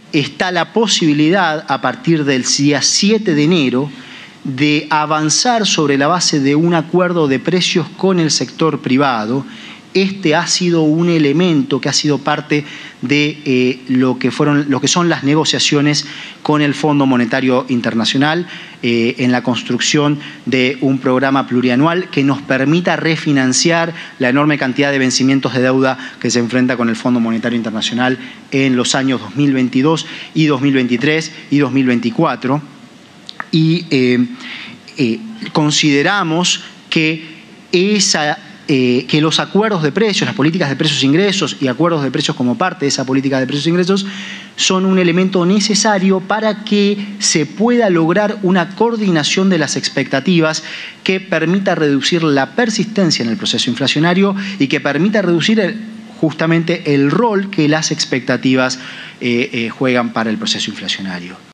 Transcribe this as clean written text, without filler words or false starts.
está la posibilidad, a partir del día 7 de enero, de avanzar sobre la base de un acuerdo de precios con el sector privado. Este ha sido un elemento que ha sido parte de lo que son las negociaciones con el Fondo Monetario Internacional en la construcción de un programa plurianual que nos permita refinanciar la enorme cantidad de vencimientos de deuda que se enfrenta con el Fondo Monetario Internacional en los años 2022 y 2023 y 2024. Y consideramos que que los acuerdos de precios, las políticas de precios e ingresos y acuerdos de precios como parte de esa política de precios e ingresos son un elemento necesario para que se pueda lograr una coordinación de las expectativas que permita reducir la persistencia en el proceso inflacionario y que permita reducir justamente el rol que las expectativas juegan para el proceso inflacionario.